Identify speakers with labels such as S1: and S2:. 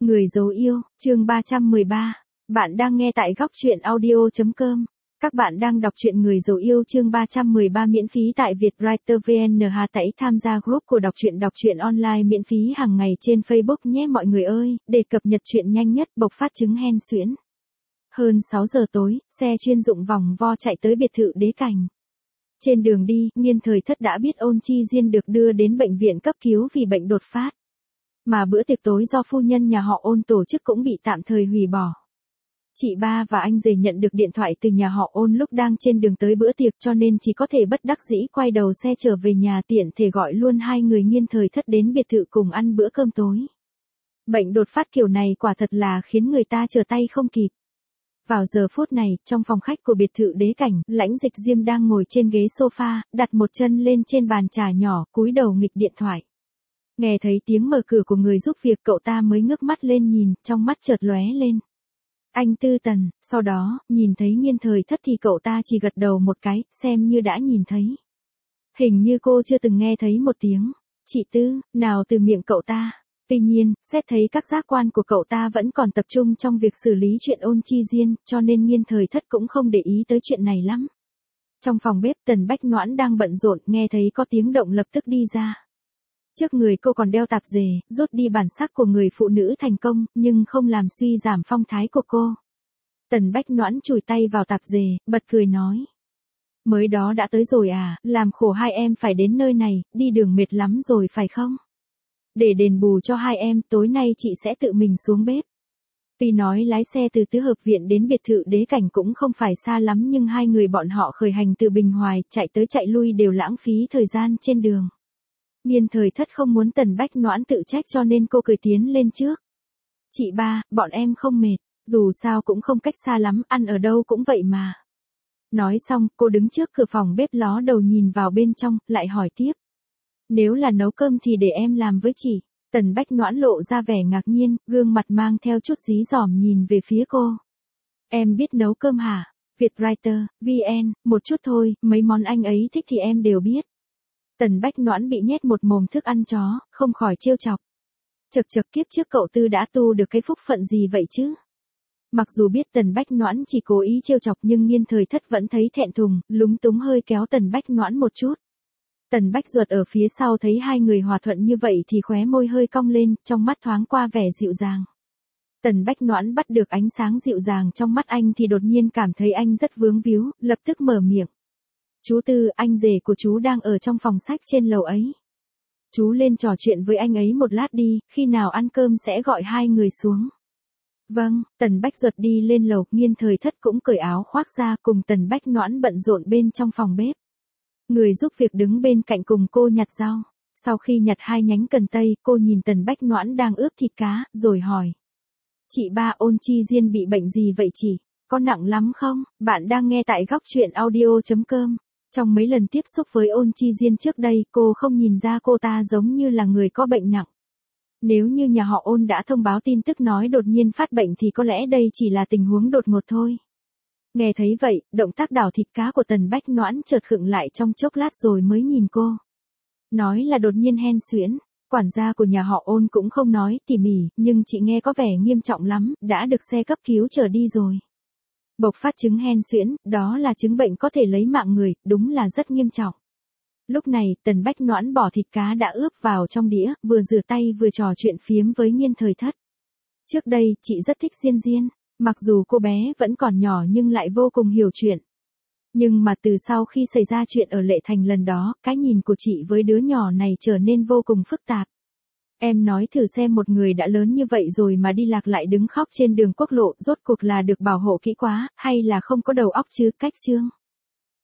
S1: Người dấu yêu, chương 313. Bạn đang nghe tại góc truyện audio.com. Các bạn đang đọc truyện Người dấu yêu chương 313 miễn phí tại Vietwriter VN. Hãy tham gia group của đọc truyện online miễn phí hàng ngày trên Facebook nhé mọi người ơi, để cập nhật truyện nhanh nhất, bộc phát chứng hen suyễn. Hơn 6 giờ tối, xe chuyên dụng vòng vo chạy tới biệt thự Đế Cảnh. Trên đường đi, Nghiên Thời Thất đã biết Ôn Chi Diên được đưa đến bệnh viện cấp cứu vì bệnh đột phát. Mà bữa tiệc tối do phu nhân nhà họ Ôn tổ chức cũng bị tạm thời hủy bỏ. Chị ba và anh rể nhận được điện thoại từ nhà họ Ôn lúc đang trên đường tới bữa tiệc cho nên chỉ có thể bất đắc dĩ quay đầu xe trở về nhà tiện thể gọi luôn hai người Nghiên Thời Thất đến biệt thự cùng ăn bữa cơm tối. Bệnh đột phát kiểu này quả thật là khiến người ta trở tay không kịp. Vào giờ phút này, trong phòng khách của biệt thự Đế Cảnh, Lãnh Dịch Diêm đang ngồi trên ghế sofa, đặt một chân lên trên bàn trà nhỏ, cúi đầu nghịch điện thoại. Nghe thấy tiếng mở cửa của người giúp việc cậu ta mới ngước mắt lên nhìn, trong mắt chợt lóe lên. Anh Tư Tần, sau đó, nhìn thấy Nghiên Thời Thất thì cậu ta chỉ gật đầu một cái, xem như đã nhìn thấy. Hình như cô chưa từng nghe thấy một tiếng, chị Tư, nào từ miệng cậu ta. Tuy nhiên, xét thấy các giác quan của cậu ta vẫn còn tập trung trong việc xử lý chuyện Ôn Chi Diên, cho nên Nghiên Thời Thất cũng không để ý tới chuyện này lắm. Trong phòng bếp Tần Bách Noãn đang bận rộn, nghe thấy có tiếng động lập tức đi ra. Trước người cô còn đeo tạp dề, rút đi bản sắc của người phụ nữ thành công, nhưng không làm suy giảm phong thái của cô. Tần Bách Noãn chùi tay vào tạp dề, bật cười nói. Mới đó đã tới rồi à, làm khổ hai em phải đến nơi này, đi đường mệt lắm rồi phải không? Để đền bù cho hai em, tối nay chị sẽ tự mình xuống bếp. Tuy nói lái xe từ Tứ Hợp Viện đến biệt thự Đế Cảnh cũng không phải xa lắm nhưng hai người bọn họ khởi hành từ Bình Hoài, chạy tới chạy lui đều lãng phí thời gian trên đường. Nghiên Thời Thất không muốn Tần Bách Noãn tự trách cho nên cô cười tiến lên trước. Chị ba, bọn em không mệt, dù sao cũng không cách xa lắm, ăn ở đâu cũng vậy mà. Nói xong, cô đứng trước cửa phòng bếp ló đầu nhìn vào bên trong, lại hỏi tiếp. Nếu là nấu cơm thì để em làm với chị. Tần Bách Noãn lộ ra vẻ ngạc nhiên, gương mặt mang theo chút dí dỏm nhìn về phía cô. Em biết nấu cơm hả? Vietwriter, VN, một chút thôi, mấy món anh ấy thích thì em đều biết. Tần Bách Noãn bị nhét một mồm thức ăn chó, không khỏi trêu chọc. Chậc chậc, kiếp trước cậu Tư đã tu được cái phúc phận gì vậy chứ? Mặc dù biết Tần Bách Noãn chỉ cố ý trêu chọc nhưng Nghiên Thời Thất vẫn thấy thẹn thùng, lúng túng hơi kéo Tần Bách Noãn một chút. Tần Bách Duật ở phía sau thấy hai người hòa thuận như vậy thì khóe môi hơi cong lên, trong mắt thoáng qua vẻ dịu dàng. Tần Bách Noãn bắt được ánh sáng dịu dàng trong mắt anh thì đột nhiên cảm thấy anh rất vướng víu, lập tức mở miệng. Chú Tư, anh rể của chú đang ở trong phòng sách trên lầu ấy. Chú lên trò chuyện với anh ấy một lát đi, khi nào ăn cơm sẽ gọi hai người xuống. Vâng, Tần Bách Duật đi lên lầu, Nghiên Thời Thất cũng cởi áo khoác ra cùng Tần Bách Noãn bận rộn bên trong phòng bếp. Người giúp việc đứng bên cạnh cùng cô nhặt rau. Sau khi nhặt hai nhánh cần tây, cô nhìn Tần Bách Noãn đang ướp thịt cá, rồi hỏi. Chị ba, Ôn Chi Diên bị bệnh gì vậy chị? Có nặng lắm không? Bạn đang nghe tại góc truyện audio.com. Trong mấy lần tiếp xúc với Ôn Chi Diên trước đây, cô không nhìn ra cô ta giống như là người có bệnh nặng. Nếu như nhà họ Ôn đã thông báo tin tức nói đột nhiên phát bệnh thì có lẽ đây chỉ là tình huống đột ngột thôi. Nghe thấy vậy, động tác đảo thịt cá của Tần Bách Noãn chợt khựng lại trong chốc lát rồi mới nhìn cô. Nói là đột nhiên hen suyễn, quản gia của nhà họ Ôn cũng không nói tỉ mỉ, nhưng chị nghe có vẻ nghiêm trọng lắm, đã được xe cấp cứu chở đi rồi. Bộc phát chứng hen suyễn, đó là chứng bệnh có thể lấy mạng người, đúng là rất nghiêm trọng. Lúc này, Tần Bách Noãn bỏ thịt cá đã ướp vào trong đĩa, vừa rửa tay vừa trò chuyện phiếm với Nghiên Thời Thất. Trước đây, chị rất thích Diên Diên. Mặc dù cô bé vẫn còn nhỏ nhưng lại vô cùng hiểu chuyện. Nhưng mà từ sau khi xảy ra chuyện ở Lệ Thành lần đó, cái nhìn của chị với đứa nhỏ này trở nên vô cùng phức tạp. Em nói thử xem một người đã lớn như vậy rồi mà đi lạc lại đứng khóc trên đường quốc lộ, rốt cuộc là được bảo hộ kỹ quá, hay là không có đầu óc chứ, cách chương.